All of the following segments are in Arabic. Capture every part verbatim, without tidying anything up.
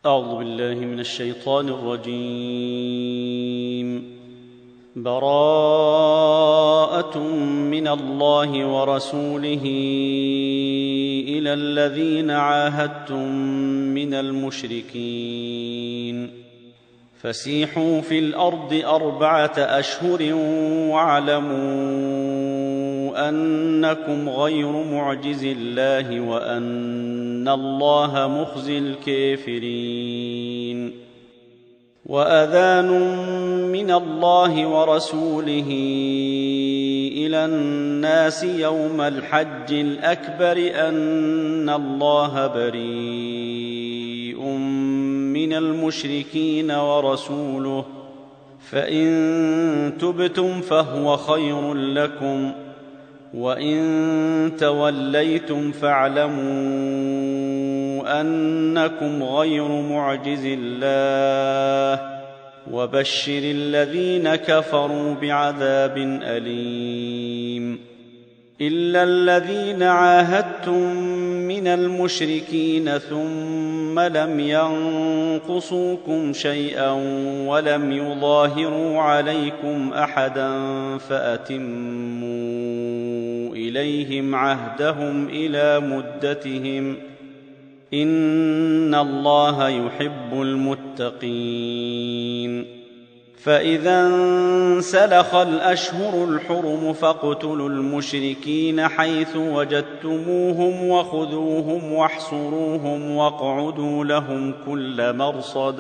أعوذ بالله من الشيطان الرجيم. براءة من الله ورسوله إلى الذين عاهدتم من المشركين فسيحوا في الأرض أربعة أشهر واعلموا أنكم غير معجز الله وأن الله مخزي الكافرين. وأذان من الله ورسوله إلى الناس يوم الحج الأكبر أن الله بريء من المشركين ورسوله فإن تبتم فهو خير لكم وإن توليتم فاعلموا أنكم غير معجز الله وبشر الذين كفروا بعذاب أليم. إلا الذين عاهدتم من المشركين ثم لم ينقصوكم شيئا ولم يظاهروا عليكم أحدا فأتموا إليهم عهدهم إلى مدتهم إن الله يحب المتقين. فإذا انسلخ الأشهر الحرم فاقتلوا المشركين حيث وجدتموهم وخذوهم واحصروهم واقعدوا لهم كل مرصد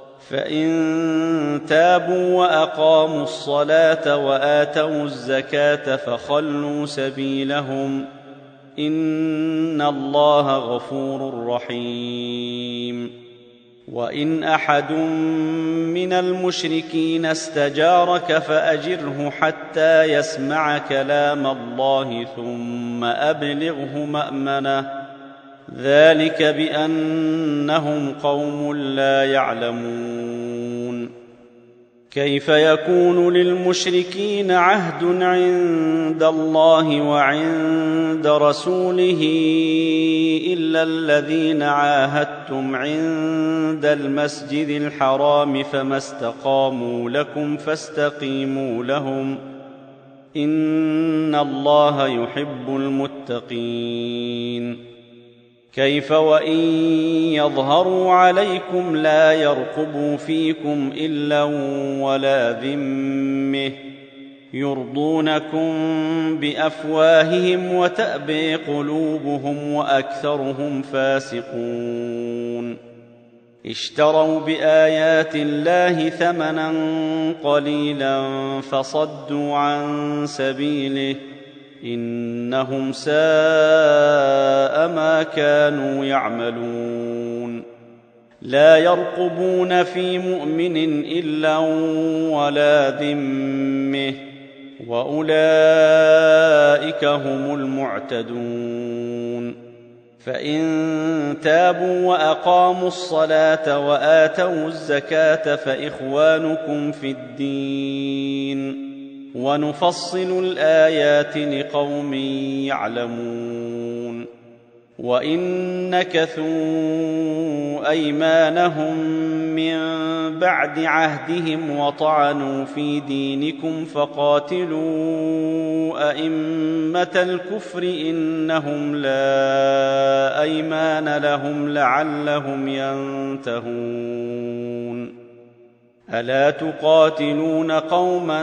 فإن تابوا وأقاموا الصلاة وآتوا الزكاة فخلوا سبيلهم إن الله غفور رحيم. وإن أحد من المشركين استجارك فأجره حتى يسمع كلام الله ثم أبلغه مأمنه ذلك بأنهم قوم لا يعلمون. كيف يكون للمشركين عهد عند الله وعند رسوله إلا الذين عاهدتم عند المسجد الحرام فما استقاموا لكم فاستقيموا لهم إن الله يحب المتقين. كيف وإن يظهروا عليكم لا يرقبوا فيكم إلا ولا ذمة يرضونكم بأفواههم وتأبي قلوبهم وأكثرهم فاسقون. اشتروا بآيات الله ثمنا قليلا فصدوا عن سبيله إنهم ساء ما كانوا يعملون. لا يرقبون في مؤمن إلا ولا ذمة وأولئك هم المعتدون. فإن تابوا وأقاموا الصلاة وآتوا الزكاة فإخوانكم في الدين ونفصل الآيات لقوم يعلمون. وإن نكثوا أيمانهم من بعد عهدهم وطعنوا في دينكم فقاتلوا أئمة الكفر إنهم لا أيمان لهم لعلهم ينتهون. ألا تقاتلون قوما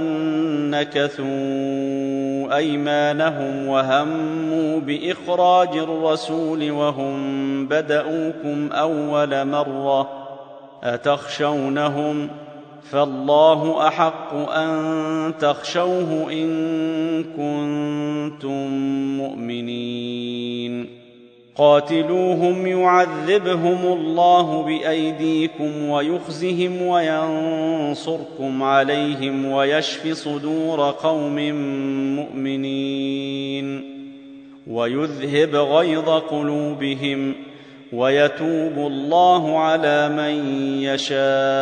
نكثوا أيمانهم وهموا بإخراج الرسول وهم بدؤوكم أول مرة أتخشونهم فالله أحق أن تخشوه إن كنتم مؤمنين. قاتلوهم يعذبهم الله بأيديكم ويخزهم وينصركم عليهم ويشف صدور قوم مؤمنين ويذهب غيظ قلوبهم ويتوب الله على من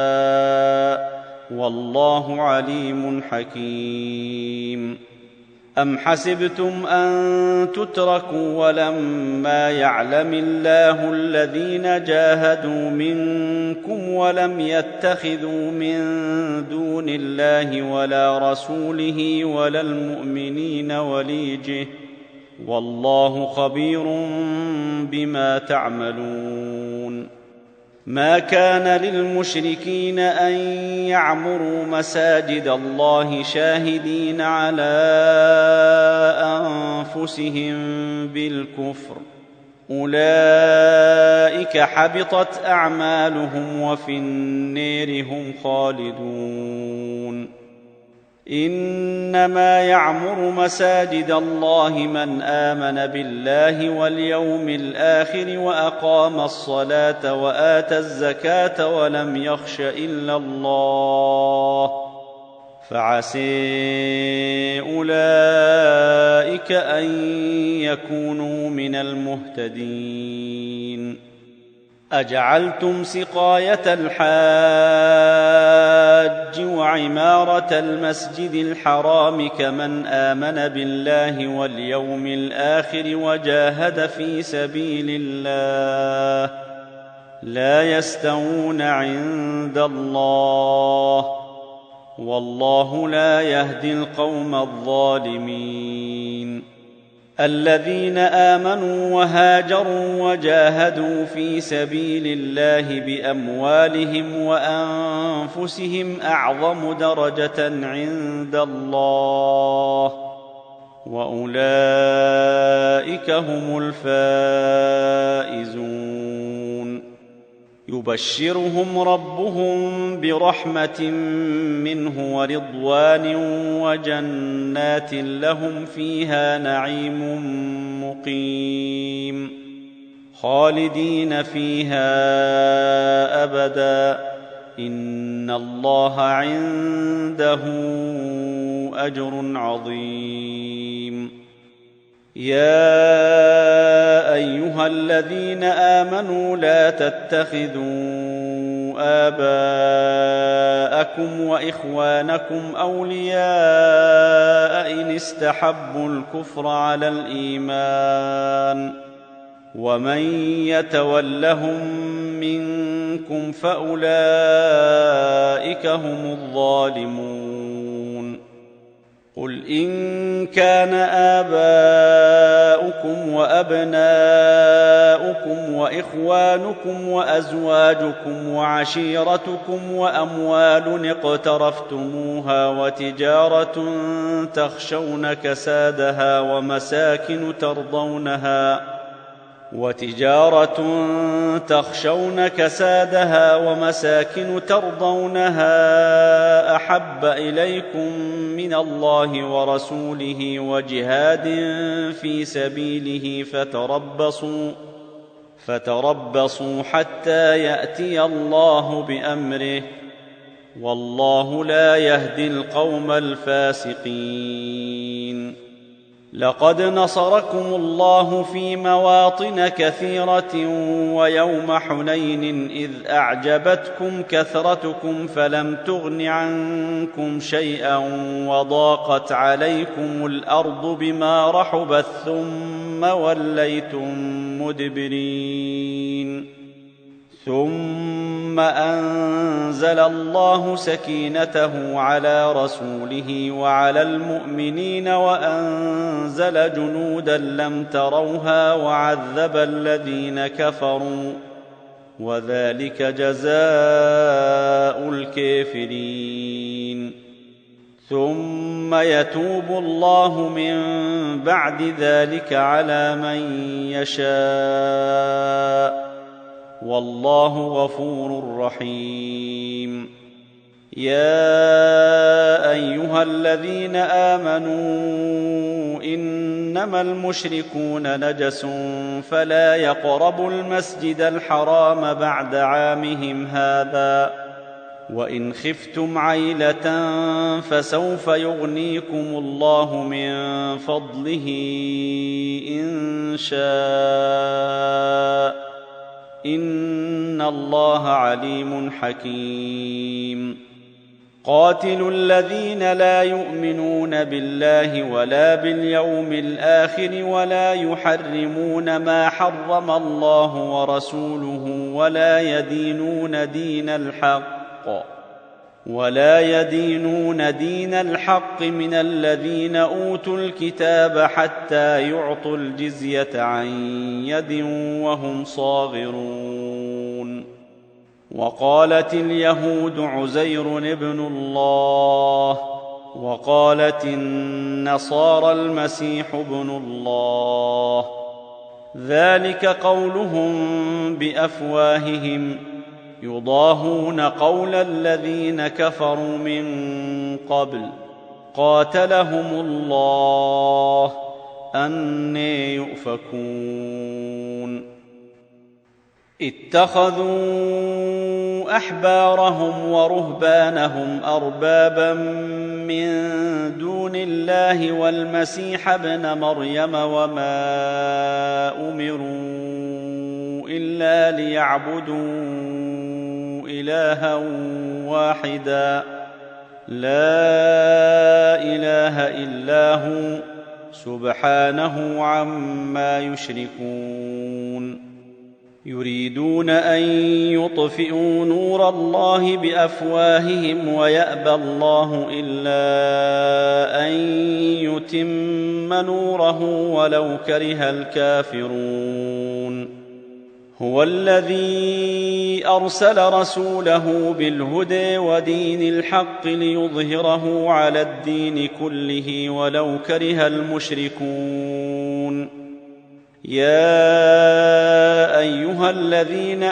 يشاء والله عليم حكيم. أم حسبتم أن تتركوا ولما يعلم الله الذين جاهدوا منكم ولم يتخذوا من دون الله ولا رسوله ولا المؤمنين وليجه والله خبير بما تعملون ما كان للمشركين أن يعمروا مساجد الله شاهدين على أنفسهم بالكفر أولئك حبطت أعمالهم وفي النار هم خالدون إنما يعمر مساجد الله من آمن بالله واليوم الآخر وأقام الصلاة وآتى الزكاة ولم يخش إلا الله فعسى أولئك أن يكونوا من المهتدين أجعلتم سقاية الحاج وعمارة المسجد الحرام كمن آمن بالله واليوم الآخر وجاهد في سبيل الله لا يستوون عند الله والله لا يهدي القوم الظالمين الذين آمنوا وهاجروا وجاهدوا في سبيل الله بأموالهم وأنفسهم أعظم درجة عند الله وأولئك هم الفائزون يبشرهم ربهم برحمة منه ورضوان وجنات لهم فيها نعيم مقيم خالدين فيها أبدا إن الله عنده أجر عظيم يا أيها الذين آمنوا لا تتخذوا آباءكم وإخوانكم أولياء إن استحبوا الكفر على الإيمان ومن يتولهم منكم فأولئك هم الظالمون قل إن كان آباؤكم وأبناؤكم وإخوانكم وأزواجكم وعشيرتكم وأموال اقترفتموها وتجارة تخشون كسادها ومساكن ترضونها وتجارة تخشون كسادها ومساكن ترضونها أحب إليكم من الله ورسوله وجهاد في سبيله فتربصوا فتربصوا حتى يأتي الله بأمره والله لا يهدي القوم الفاسقين لقد نصركم الله في مواطن كثيرة ويوم حنين إذ أعجبتكم كثرتكم فلم تغن عنكم شيئا وضاقت عليكم الأرض بما رحبت ثم وليتم مدبرين ثم أنزل الله سكينته على رسوله وعلى المؤمنين وأنزل جنودا لم تروها وعذب الذين كفروا وذلك جزاء الكافرين ثم يتوب الله من بعد ذلك على من يشاء والله غفور رحيم يا أيها الذين آمنوا إنما المشركون نجس فلا يقربوا المسجد الحرام بعد عامهم هذا وإن خفتم عيلة فسوف يغنيكم الله من فضله إن شاء إن الله عليم حكيم قاتلوا الذين لا يؤمنون بالله ولا باليوم الآخر ولا يحرمون ما حرم الله ورسوله ولا يدينون دين الحق ولا يدينون دين الحق من الذين أوتوا الكتاب حتى يعطوا الجزية عن يد وهم صاغرون. وقالت اليهود عزير ابن الله وقالت النصارى المسيح ابن الله، ذلك قولهم بأفواههم يضاهون قول الذين كفروا من قبل قاتلهم الله أنى يؤفكون. اتخذوا أحبارهم ورهبانهم أربابا من دون الله والمسيح ابن مريم وما أمروا إلا ليعبدوا إلها واحدا لا إله إلا هو سبحانه عما يشركون. يريدون أن يطفئوا نور الله بأفواههم ويأبى الله إلا أن يتم نوره ولو كره الكافرون. هو الذي أرسل رسوله بالهدى ودين الحق ليظهره على الدين كله ولو كره المشركون. يا أيها الذين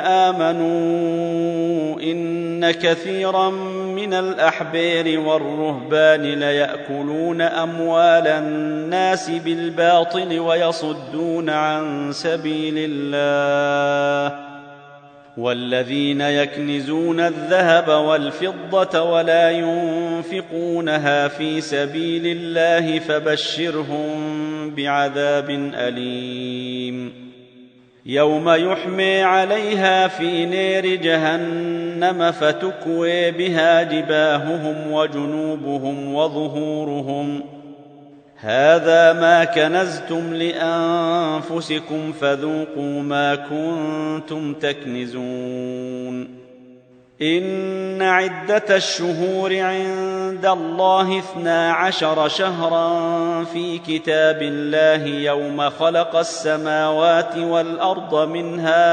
آمنوا إن كثيرا من الأحبار والرهبان ليأكلون أموال الناس بالباطل ويصدون عن سبيل الله، والذين يكنزون الذهب والفضة ولا ينفقونها في سبيل الله فبشرهم بعذاب أليم. يوم يحمى عليها في نار جهنم فتكوي بها جباههم وجنوبهم وظهورهم، هذا ما كنزتم لأنفسكم فذوقوا ما كنتم تكنزون. إن عدة الشهور عند الله اثنا عشر شهرا في كتاب الله يوم خلق السماوات والأرض منها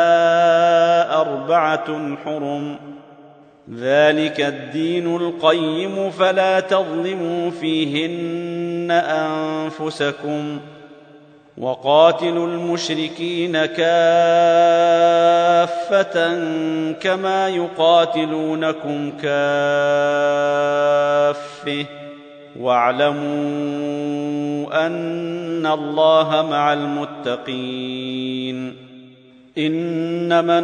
أربعة حرم، ذلك الدين القيم فلا تظلموا فيهن أنفسكم. وقاتلوا المشركين كافة كما يقاتلونكم كافة واعلموا أن الله مع المتقين. إنما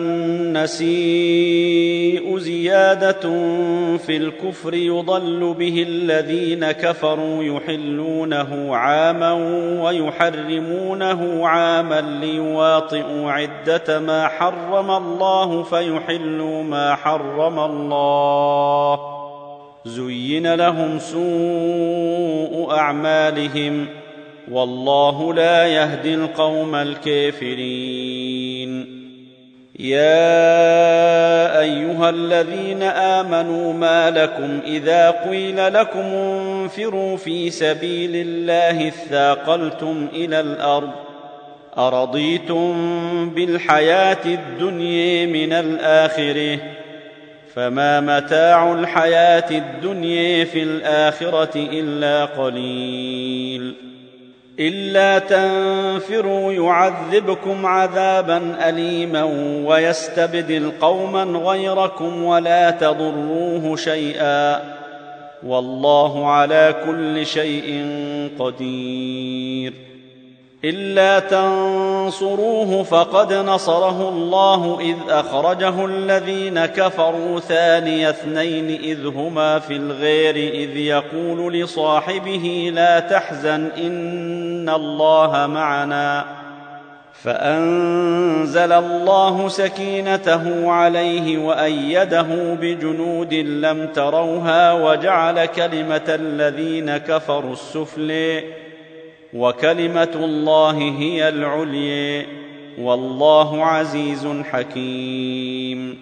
النسيء زيادة في الكفر يضل به الذين كفروا يحلونه عاما ويحرمونه عاما ليواطئوا عدة ما حرم الله فيحلوا ما حرم الله، زين لهم سوء أعمالهم والله لا يهدي القوم الكافرين. يا أيها الذين آمنوا ما لكم إذا قيل لكم انفروا في سبيل الله اثاقلتم إلى الأرض أرضيتم بالحياة الدنيا من الآخرة فما متاع الحياة الدنيا في الآخرة إلا قليل. إلا تنفروا يعذبكم عذابا أليما ويستبدل قوما غيركم ولا تضروه شيئا والله على كل شيء قدير. إلا تنصروه فقد نصره الله إذ أخرجه الذين كفروا ثاني اثنين إذ هما في الغار إذ يقول لصاحبه لا تحزن إن الله معنا فأنزل الله سكينته عليه وأيده بجنود لم تروها وجعل كلمة الذين كفروا السفلى وكلمة الله هي العليا والله عزيز حكيم.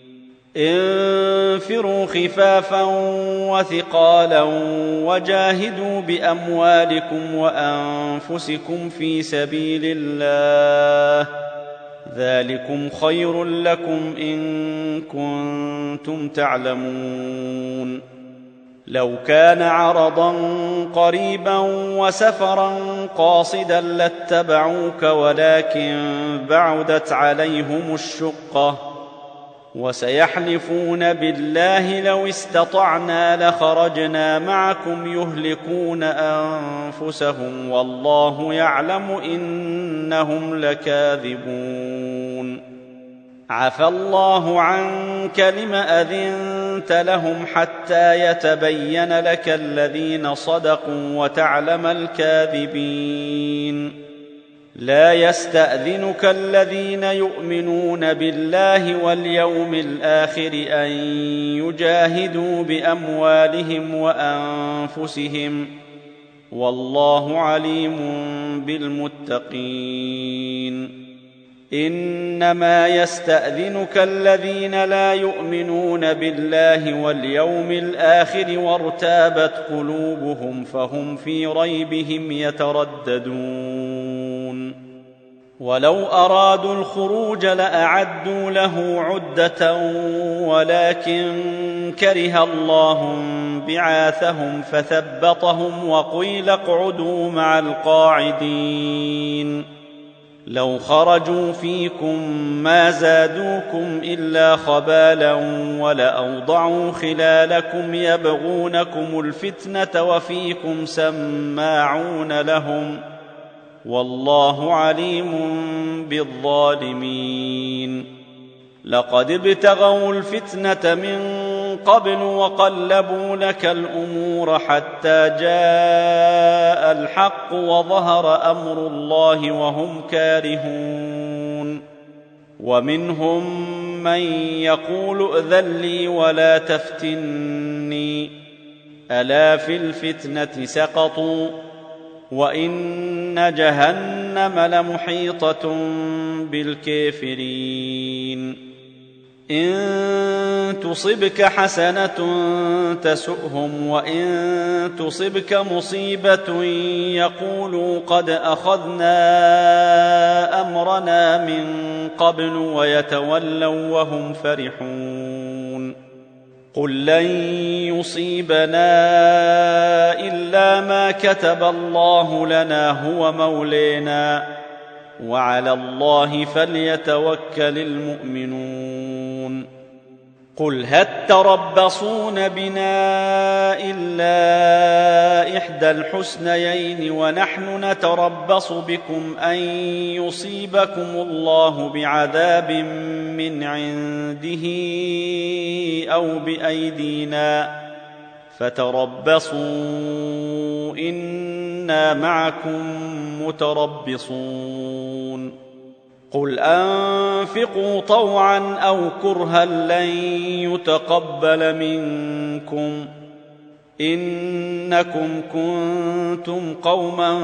انفروا خفافا وثقالا وجاهدوا بأموالكم وأنفسكم في سبيل الله ذلكم خير لكم إن كنتم تعلمون. لو كان عرضا قريبا وسفرا قاصدا لاتبعوك ولكن بعدت عليهم الشقة وسيحلفون بالله لو استطعنا لخرجنا معكم يهلكون أنفسهم والله يعلم إنهم لكاذبون. عفى الله عنك لم أذنت لهم حتى يتبين لك الذين صدقوا وتعلم الكاذبين. لا يستأذنك الذين يؤمنون بالله واليوم الآخر أن يجاهدوا بأموالهم وأنفسهم والله عليم بالمتقين. إنما يستأذنك الذين لا يؤمنون بالله واليوم الآخر وارتابت قلوبهم فهم في ريبهم يترددون. ولو أرادوا الخروج لأعدوا له عدة ولكن كره الله بعاثهم فثبطهم وقيل اقعدوا مع القاعدين. لو خرجوا فيكم ما زادوكم إلا خبالا ولأوضعوا خلالكم يبغونكم الفتنة وفيكم سماعون لهم والله عليم بالظالمين. لقد ابتغوا الفتنة من قبل وقلبوا لك الأمور حتى جاء الحق وظهر أمر الله وهم كارهون. ومنهم من يقول ائذن لي ولا تفتني ألا في الفتنة سقطوا وإن جهنم لمحيطة بالكافرين. إن تصبك حسنة تسؤهم وإن تصبك مصيبة يقولوا قد أخذنا أمرنا من قبل ويتولوا وهم فرحون. قل لن يصيبنا إلا ما كتب الله لنا هو مولينا وعلى الله فليتوكل المؤمنون. قل هل تربصون بنا إلا إحدى الحسنيين ونحن نتربص بكم أن يصيبكم الله بعذاب من عنده أو بأيدينا فتربصوا إنا معكم متربصون. قل أنفقوا طوعا أو كرها لن يتقبل منكم إنكم كنتم قوما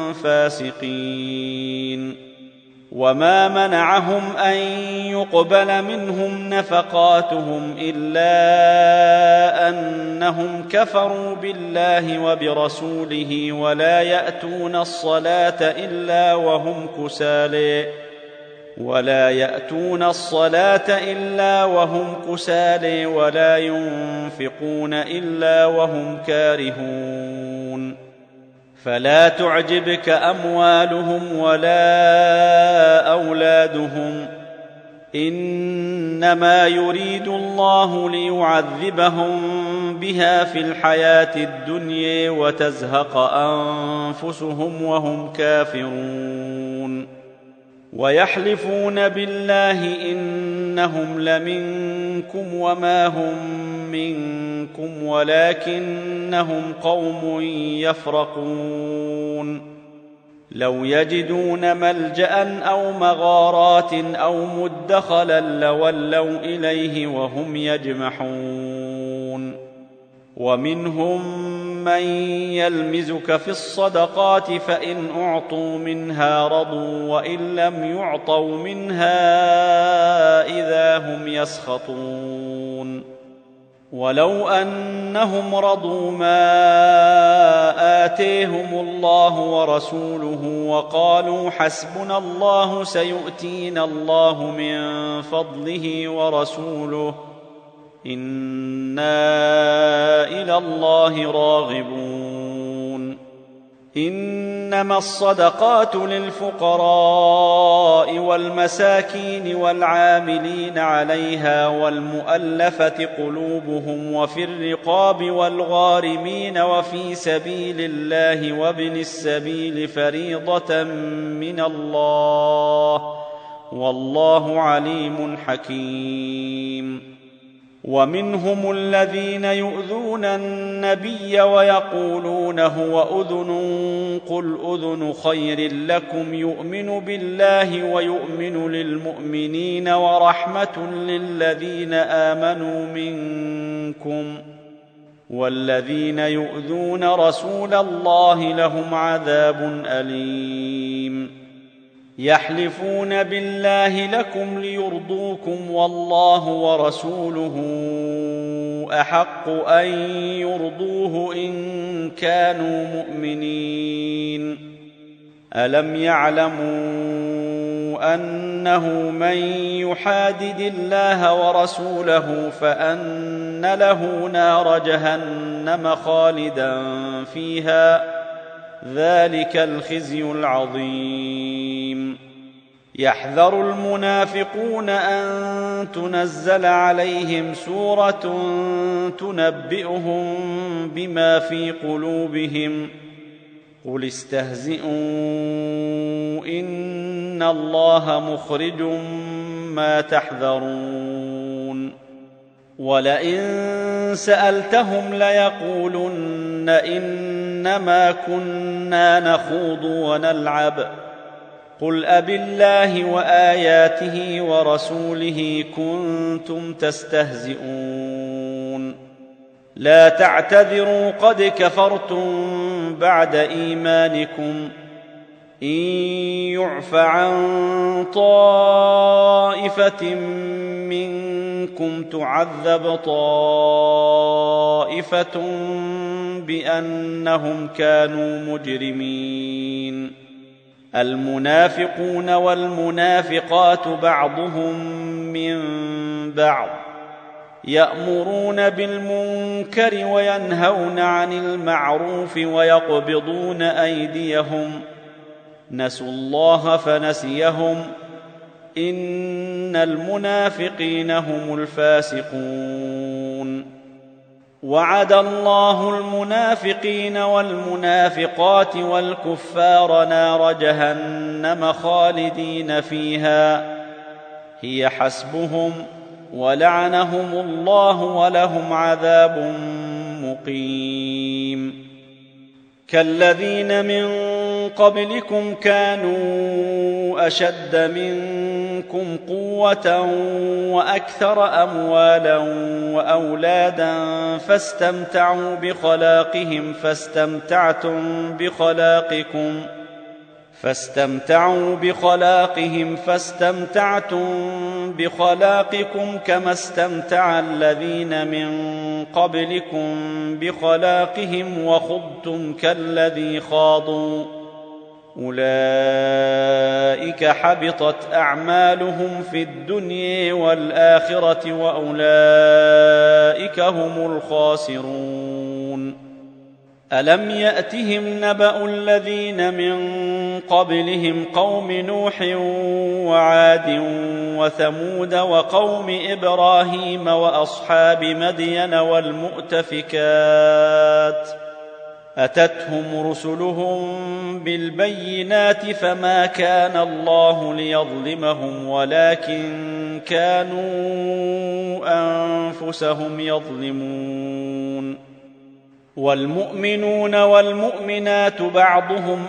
فاسقين. وما منعهم أن يقبل منهم نفقاتهم إلا أنهم كفروا بالله وبرسوله ولا يأتون الصلاة إلا وهم كسالى ولا يأتون الصلاة إلا وهم كسالى ولا ينفقون إلا وهم كارهون. فلا تعجبك أموالهم ولا أولادهم إنما يريد الله ليعذبهم بها في الحياة الدنيا وتزهق أنفسهم وهم كافرون. ويحلفون بالله إنهم لمنكم وما هم منكم ولكنهم قوم يفرقون. لو يجدون ملجأ أو مغارات أو مدخلا لولوا إليه وهم يجمحون ومنهم من يلمزك في الصدقات فإن أعطوا منها رضوا وإن لم يعطوا منها إذا هم يسخطون ولو أنهم رضوا ما آتيهم الله ورسوله وقالوا حسبنا الله سيؤتينا الله من فضله ورسوله إنا إلى الله راغبون إنما الصدقات للفقراء والمساكين والعاملين عليها والمؤلفة قلوبهم وفي الرقاب والغارمين وفي سبيل الله وابن السبيل فريضة من الله والله عليم حكيم ومنهم الذين يؤذون النبي ويقولون هو أذن قل أذن خير لكم يؤمن بالله ويؤمن للمؤمنين ورحمة للذين آمنوا منكم والذين يؤذون رسول الله لهم عذاب أليم يحلفون بالله لكم ليرضوكم والله ورسوله أحق أن يرضوه إن كانوا مؤمنين ألم يعلموا أنه من يحادد الله ورسوله فأن له نار جهنم خالدا فيها ذلك الخزي العظيم يحذر المنافقون أن تنزل عليهم سورة تنبئهم بما في قلوبهم قل استهزئوا إن الله مخرج ما تحذرون ولئن سألتهم ليقولن إنما كنا نخوض ونلعب قل أبالله وآياته ورسوله كنتم تستهزئون لا تعتذروا قد كفرتم بعد إيمانكم إن يعف عن طائفة منكم تعذب طائفة بأنهم كانوا مجرمين المنافقون والمنافقات بعضهم من بعض يأمرون بالمنكر وينهون عن المعروف ويقبضون أيديهم نسوا الله فنسيهم إن المنافقين هم الفاسقون وعد الله المنافقين والمنافقات والكفار نار جهنم خالدين فيها هي حسبهم ولعنهم الله ولهم عذاب مقيم كالذين من قبلكم كانوا أشد منكم قوة وأكثر أموالا وأولادا فاستمتعوا بخلاقهم فاستمتعتم بخلاقكم فاستمتعوا بخلاقهم فاستمتعتم بخلاقكم كما استمتع الذين من قبلكم بخلاقهم وخضتم كالذي خاضوا أولئك حبطت أعمالهم في الدنيا والآخرة وأولئك هم الخاسرون ألم يأتهم نبأ الذين من قبلهم قوم نوح وعاد وثمود وقوم إبراهيم وأصحاب مدين والمؤتفكات أتتهم رسلهم بالبينات فما كان الله ليظلمهم ولكن كانوا أنفسهم يظلمون والمؤمنون والمؤمنات بعضهم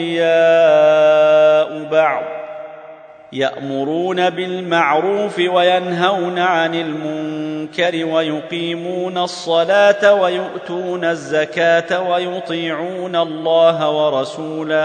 أولياء بعض يأمرون بالمعروف وينهون عن المنكر ويقيمون الصلاة ويؤتون الزكاة ويطيعون الله ورسوله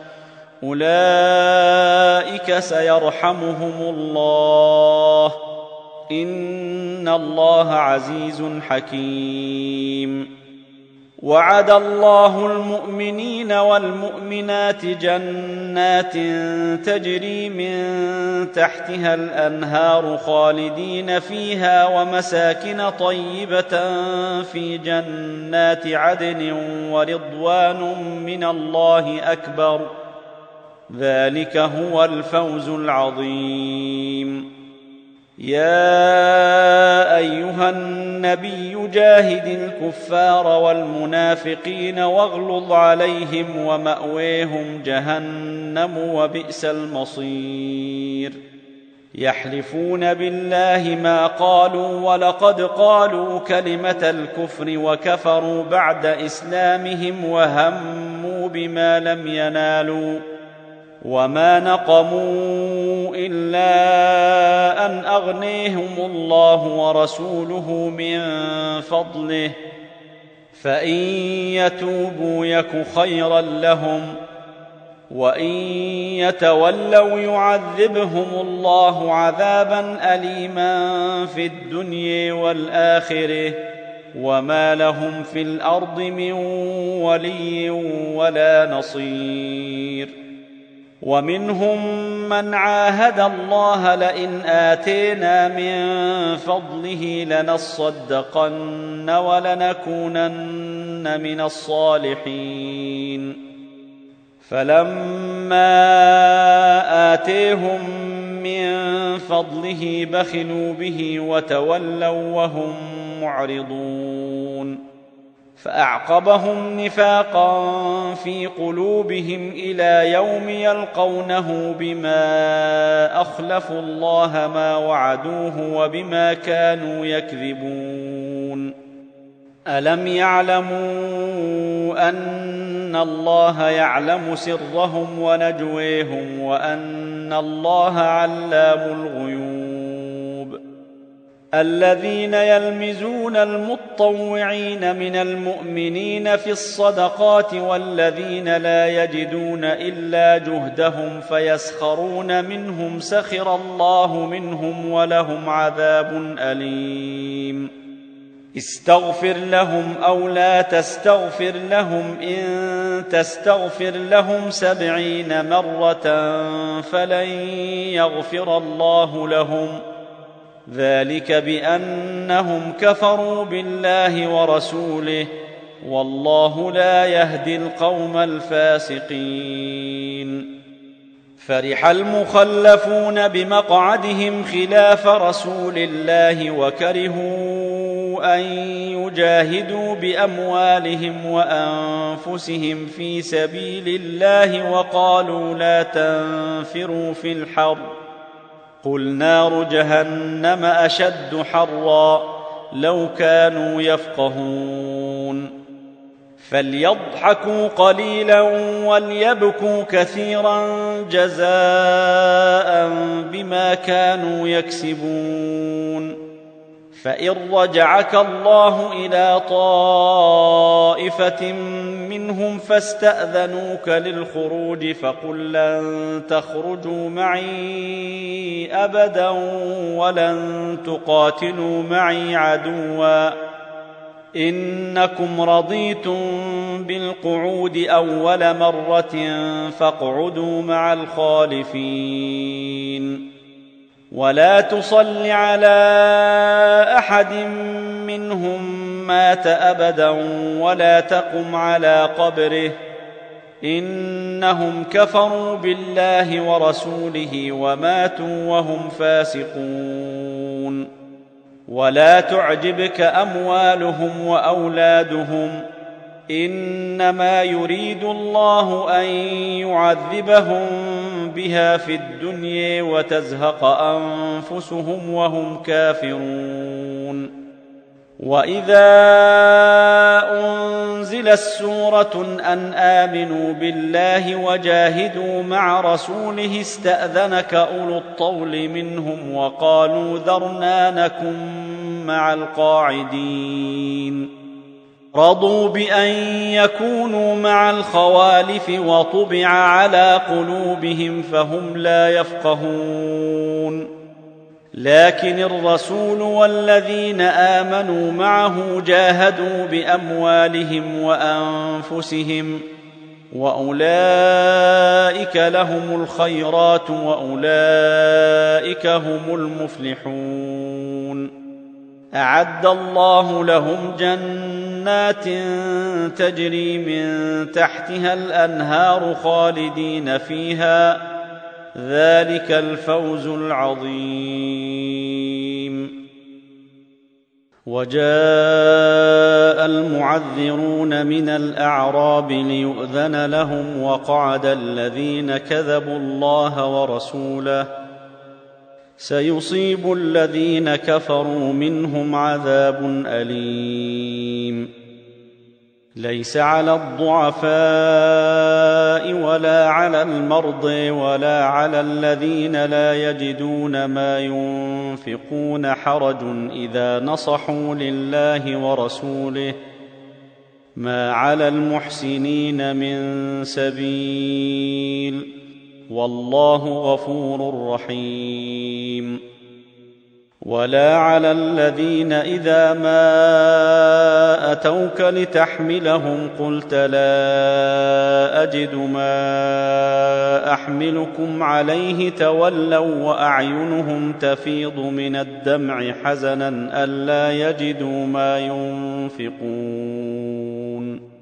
أولئك سيرحمهم الله إن الله عزيز حكيم. وعد الله المؤمنين والمؤمنات جنات تجري من تحتها الأنهار خالدين فيها ومساكن طيبة في جنات عدن ورضوان من الله أكبر ذلك هو الفوز العظيم. يا أيها النبي جاهد الكفار والمنافقين واغلظ عليهم ومأويهم جهنم وبئس المصير. يحلفون بالله ما قالوا ولقد قالوا كلمة الكفر وكفروا بعد إسلامهم وهموا بما لم ينالوا وما نقموا إلا أن أغنيهم الله ورسوله من فضله فإن يتوبوا يك خيرا لهم وإن يتولوا يعذبهم الله عذابا أليما في الدنيا والآخرة وما لهم في الأرض من ولي ولا نصير. ومنهم من عاهد الله لئن آتينا من فضله لنصدقن ولنكونن من الصالحين فلما آتيهم من فضله بخلوا به وتولوا وهم معرضون فأعقبهم نفاقا في قلوبهم إلى يوم يلقونه بما أخلفوا الله ما وعدوه وبما كانوا يكذبون. ألم يعلموا أن الله يعلم سرهم ونجويهم وأن الله علام الغيوب. الذين يلمزون المطوعين من المؤمنين في الصدقات والذين لا يجدون إلا جهدهم فيسخرون منهم سخر الله منهم ولهم عذاب أليم. استغفر لهم أو لا تستغفر لهم إن تستغفر لهم سبعين مرة فلن يغفر الله لهم ذلك بأنهم كفروا بالله ورسوله والله لا يهدي القوم الفاسقين. فرح المخلفون بمقعدهم خلاف رسول الله وكرهوا أن يجاهدوا بأموالهم وأنفسهم في سبيل الله وقالوا لا تنفروا في الحر قل نار جهنم أشد حرا لو كانوا يفقهون. فليضحكوا قليلا وليبكوا كثيرا جزاء بما كانوا يكسبون. فإن رجعك الله إلى طائفة منهم فاستأذنوك للخروج فقل لن تخرجوا معي أبدا ولن تقاتلوا معي عدوا إنكم رضيتم بالقعود أول مرة فاقعدوا مع الخالفين. ولا تصل على أحد منهم مات أبدا ولا تقم على قبره إنهم كفروا بالله ورسوله وماتوا وهم فاسقون. ولا تعجبك أموالهم وأولادهم إنما يريد الله أن يعذبهم بها في الدنيا وتزهق أنفسهم وهم كافرون. وإذا أنزلت سورة أن آمنوا بالله وجاهدوا مع رسوله استأذنك أولو الطول منهم وقالوا ذرنا نكن مع القاعدين رضوا بأن يكونوا مع الخوالف وطبع على قلوبهم فهم لا يفقهون لكن الرسول والذين آمنوا معه جاهدوا بأموالهم وأنفسهم وأولئك لهم الخيرات وأولئك هم المفلحون أعد الله لهم جنات تجري من تحتها الأنهار خالدين فيها ذلك الفوز العظيم وجاء المعذرون من الأعراب ليؤذن لهم وقعد الذين كذبوا الله ورسوله سيصيب الذين كفروا منهم عذاب أليم ليس على الضعفاء ولا على المرضى ولا على الذين لا يجدون ما ينفقون حرج إذا نصحوا لله ورسوله ما على المحسنين من سبيل والله غفور رحيم ولا على الذين إذا ما أتوك لتحملهم قلت لا أجد ما أحملكم عليه تولوا وأعينهم تفيض من الدمع حزنا ألا يجدوا ما ينفقون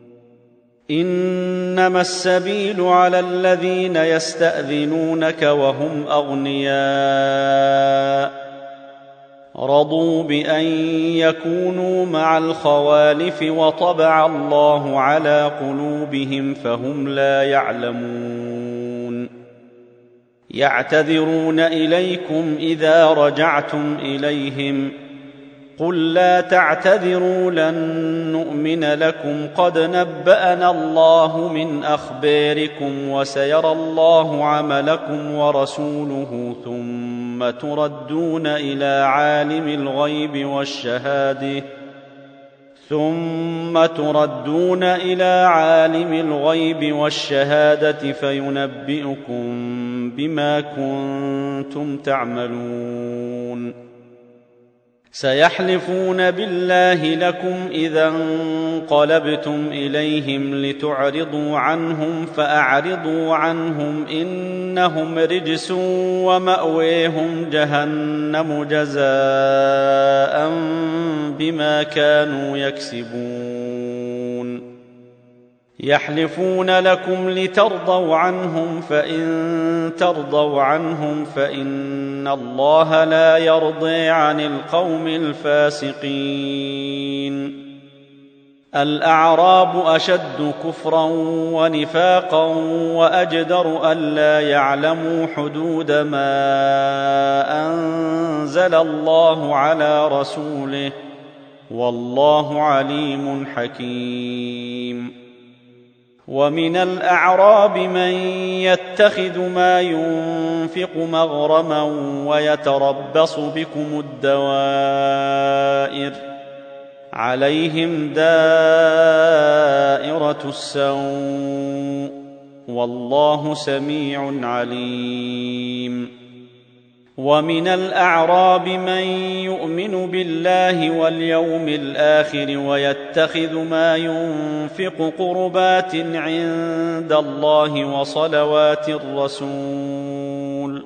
إنما السبيل على الذين يستأذنونك وهم أغنياء رضوا بأن يكونوا مع الخوالف وطبع الله على قلوبهم فهم لا يعلمون يعتذرون إليكم إذا رجعتم إليهم قل لا تعتذروا لن نؤمن لكم قد نبأنا الله من أخباركم وسيرى الله عملكم ورسوله ثم تردون إلى عالم الغيب والشهادة ثم تردون إلى عالم الغيب والشهادة فينبئكم بما كنتم تعملون سيحلفون بالله لكم إذا انقلبتم إليهم لتعرضوا عنهم فأعرضوا عنهم إنهم رجس ومأويهم جهنم جزاء بما كانوا يكسبون يحلفون لكم لترضوا عنهم فإن ترضوا عنهم فإن الله لا يرضي عن القوم الفاسقين الأعراب أشد كفرا ونفاقا وأجدر ألا يعلموا حدود ما أنزل الله على رسوله والله عليم حكيم ومن الأعراب من يتخذ ما ينفق مغرما ويتربص بكم الدوائر عليهم دائرة السوء والله سميع عليم ومن الأعراب من يؤمن بالله واليوم الآخر ويتخذ ما ينفق قربات عند الله وصلوات الرسول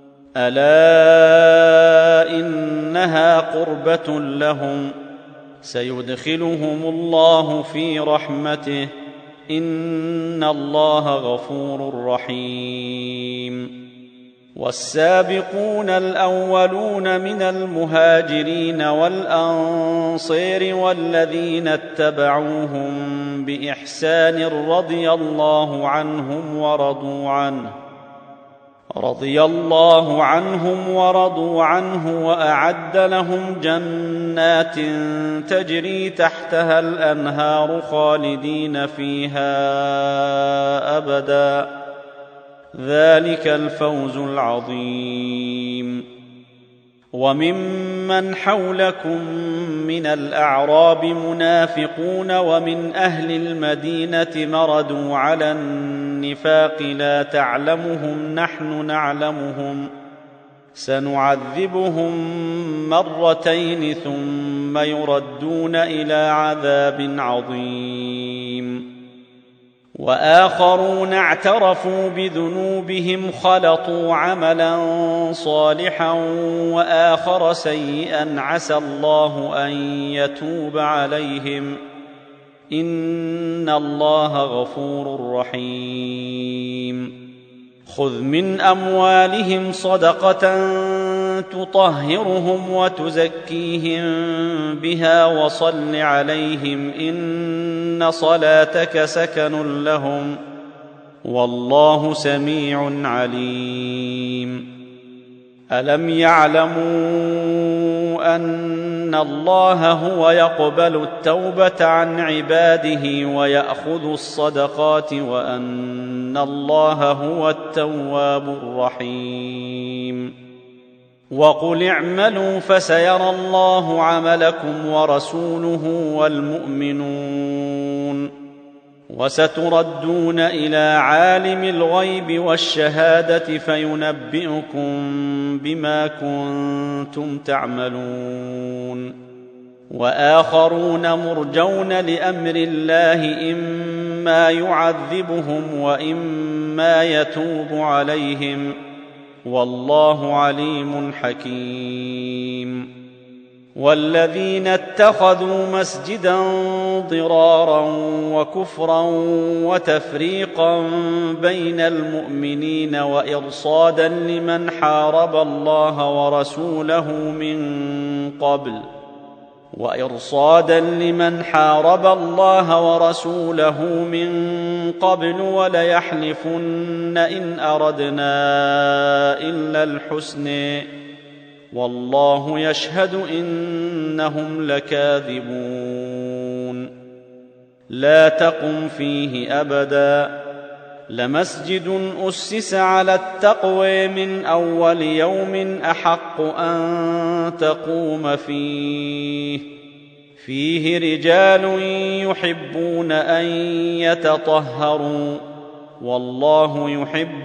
ألا إنها قربة لهم سيدخلهم الله في رحمته إن الله غفور رحيم والسابقون الأولون من المهاجرين والأنصار والذين اتبعوهم بإحسان رضي الله عنهم ورضوا عنه رضي الله عنهم ورضوا عنه وأعد لهم جنات تجري تحتها الأنهار خالدين فيها أبدا، ذلك الفوز العظيم. وممن حولكم من الأعراب منافقون ومن أهل المدينة مردوا على النفاق لا تعلمهم نحن نعلمهم سنعذبهم مرتين ثم يردون إلى عذاب عظيم. وآخرون اعترفوا بذنوبهم خلطوا عملا صالحا وآخر سيئا عسى الله أن يتوب عليهم إن الله غفور رحيم. خذ من أموالهم صدقة تطهرهم وتزكيهم بها وصل عليهم إن صلاتك سكن لهم والله سميع عليم. ألم يعلموا أن الله هو يقبل التوبة عن عباده ويأخذ الصدقات وأن الله هو التواب الرحيم. وقل اعملوا فسيرى الله عملكم ورسوله والمؤمنون وستردون إلى عالم الغيب والشهادة فينبئكم بما كنتم تعملون. وآخرون مرجون لأمر الله إما يعذبهم وإما يتوب عليهم والله عليم حكيم. والذين اتخذوا مسجدا ضرارا وكفرا وتفريقا بين المؤمنين وإرصادا لمن حارب الله ورسوله من قبل وإرصادا لمن حارب الله ورسوله من قبل وليحلفن إن أردنا إلا الحسن والله يشهد إنهم لكاذبون. لا تقم فيه أبدا لمسجد أسس على التقوى من أول يوم أحق أن تقوم فيه فيه رجال يحبون أن يتطهروا والله يحب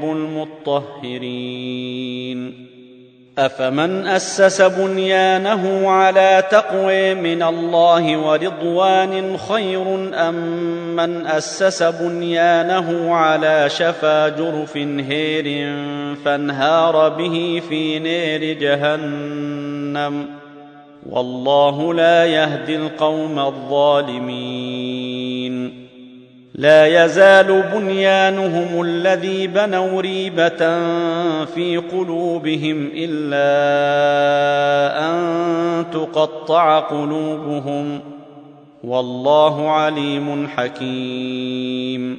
المطهرين. أفمن أسس بنيانه على تقوى من الله ورضوان خير أم من أسس بنيانه على شفا جرف هير فانهار به في نار جهنم والله لا يهدي القوم الظالمين. لا يزال بنيانهم الذي بنوا ريبة في قلوبهم إلا أن تقطع قلوبهم والله عليم حكيم.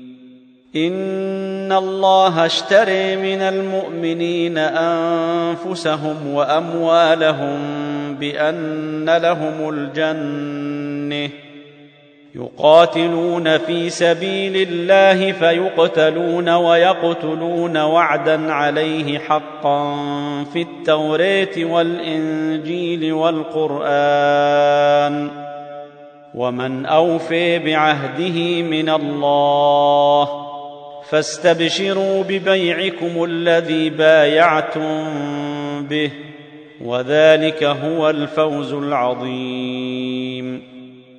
إن الله اشترى من المؤمنين أنفسهم وأموالهم بأن لهم الجنة يقاتلون في سبيل الله فيقتلون ويقتلون وعدا عليه حقا في التوراة والإنجيل والقرآن ومن أوفى بعهده من الله فاستبشروا ببيعكم الذي بايعتم به وذلك هو الفوز العظيم.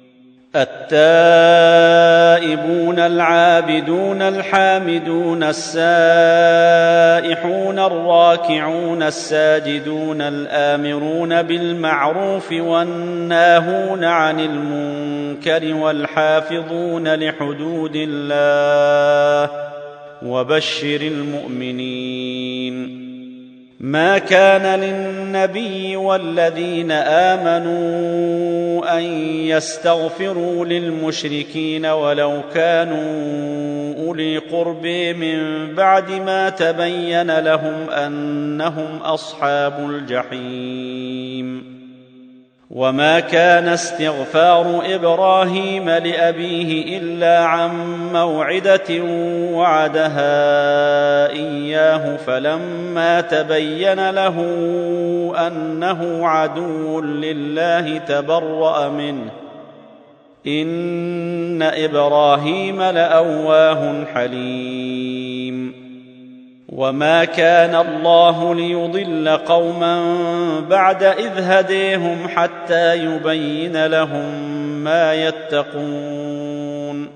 التائبون العابدون الحامدون السائحون الراكعون الساجدون الآمرون بالمعروف والناهون عن المنكر والحافظون لحدود الله وبشر المؤمنين. ما كان للنبي والذين آمنوا أن يستغفروا للمشركين ولو كانوا أولي قرب من بعد ما تبين لهم أنهم أصحاب الجحيم. وما كان استغفار إبراهيم لأبيه إلا عن موعدة وعدها إياه فلما تبين له أنه عدو لله تبرأ منه إن إبراهيم لأواه حليم. وما كان الله ليضل قوما بعد إذ هديهم حتى يبين لهم ما يتقون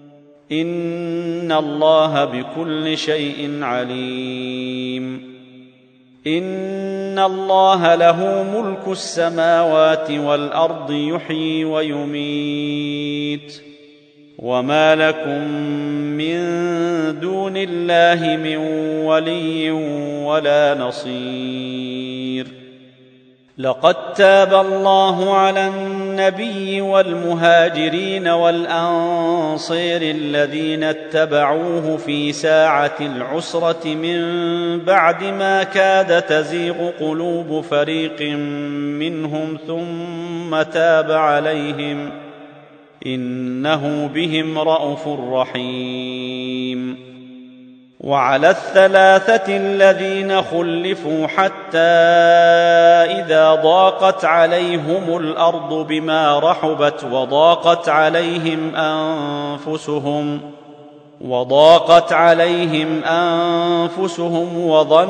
إن الله بكل شيء عليم. إن الله له ملك السماوات والأرض يحيي ويميت وما لكم من دون الله من ولي ولا نصير. لقد تاب الله على النبي والمهاجرين والأنصار الذين اتبعوه في ساعة العسرة من بعد ما كاد تزيغ قلوب فريق منهم ثم تاب عليهم إنه بهم رءوف رحيم. وعلى الثلاثة الذين خلفوا حتى إذا ضاقت عليهم الأرض بما رحبت وضاقت عليهم أنفسهم وضاقت عليهم أنفسهم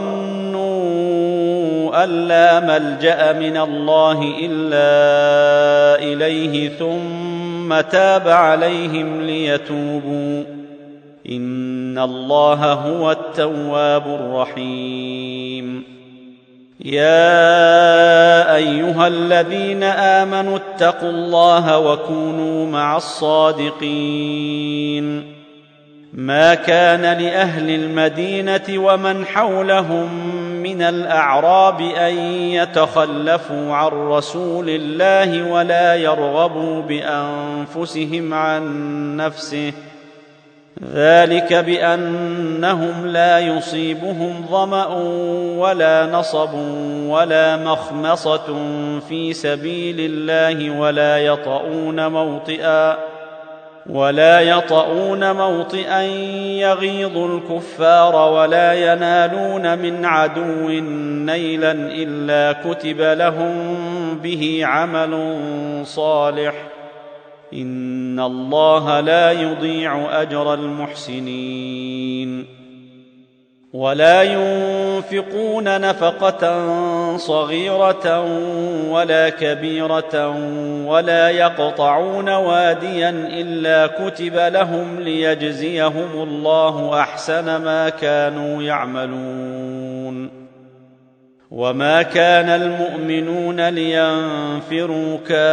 وظنوا أن لا ملجأ من الله إلا إليه ثم تاب عليهم ليتوبوا إن الله هو التواب الرحيم. يا أيها الذين آمنوا اتقوا الله وكونوا مع الصادقين. ما كان لأهل المدينة ومن حولهم من الأعراب أن يتخلفوا عن رسول الله ولا يرغبوا بأنفسهم عن نفسه ذلك بأنهم لا يصيبهم ظمأ ولا نصب ولا مخمصة في سبيل الله ولا يطؤون موطئا ولا يطؤون موطئا يغيظ الكفار ولا ينالون من عدو نيلا إلا كتب لهم به عمل صالح إن الله لا يضيع أجر المحسنين. ولا ينفقون نفقة صغيرة ولا كبيرة ولا يقطعون واديا إلا كتب لهم ليجزيهم الله أحسن ما كانوا يعملون. وما كان المؤمنون لينفروا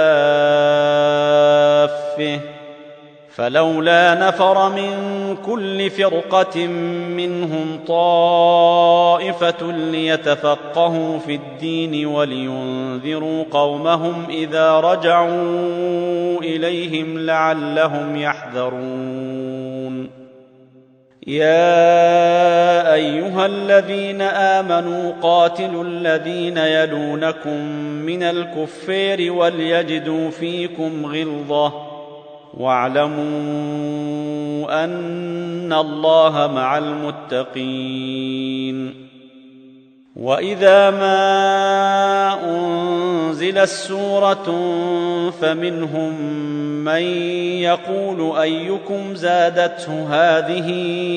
كافة فلولا نفر من كل فرقة منهم طائفة ليتفقهوا في الدين ولينذروا قومهم إذا رجعوا إليهم لعلهم يحذرون. يا أيها الذين آمنوا قاتلوا الذين يلونكم من الكفار وليجدوا فيكم غلظة واعلموا أن الله مع المتقين. وإذا ما أنزلت سورة فمنهم من يقول أيكم زادته هذه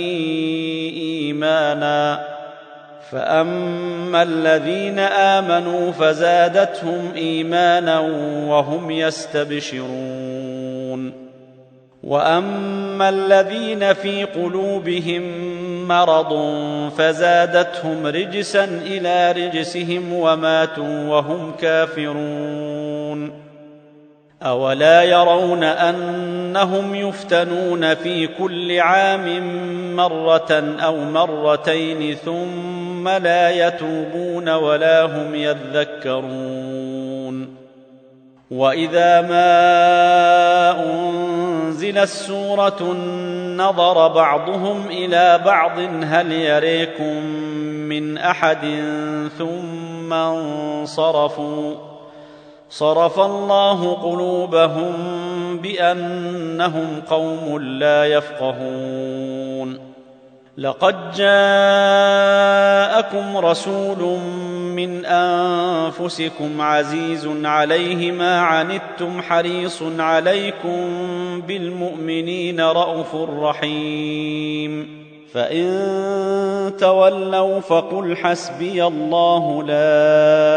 إيمانا فأما الذين آمنوا فزادتهم إيمانا وهم يستبشرون. وأما الذين في قلوبهم مرض فزادتهم رجسا إلى رجسهم وماتوا وهم كافرون. أولا يرون أنهم يفتنون في كل عام مرة أو مرتين ثم لا يتوبون ولا هم يذكرون وإذا ما أنزلت سورة نظر بعضهم إلى بعض هل يريكم من أحد ثم انصرفوا صرف الله قلوبهم بأنهم قوم لا يفقهون لقد جاءكم رسول من أنفسكم عزيز عليه ما عنتم حريص عليكم بالمؤمنين رءوف رحيم فإن تولوا فقل حسبي الله لا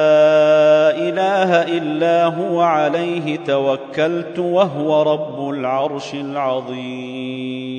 إله إلا هو عليه توكلت وهو رب العرش العظيم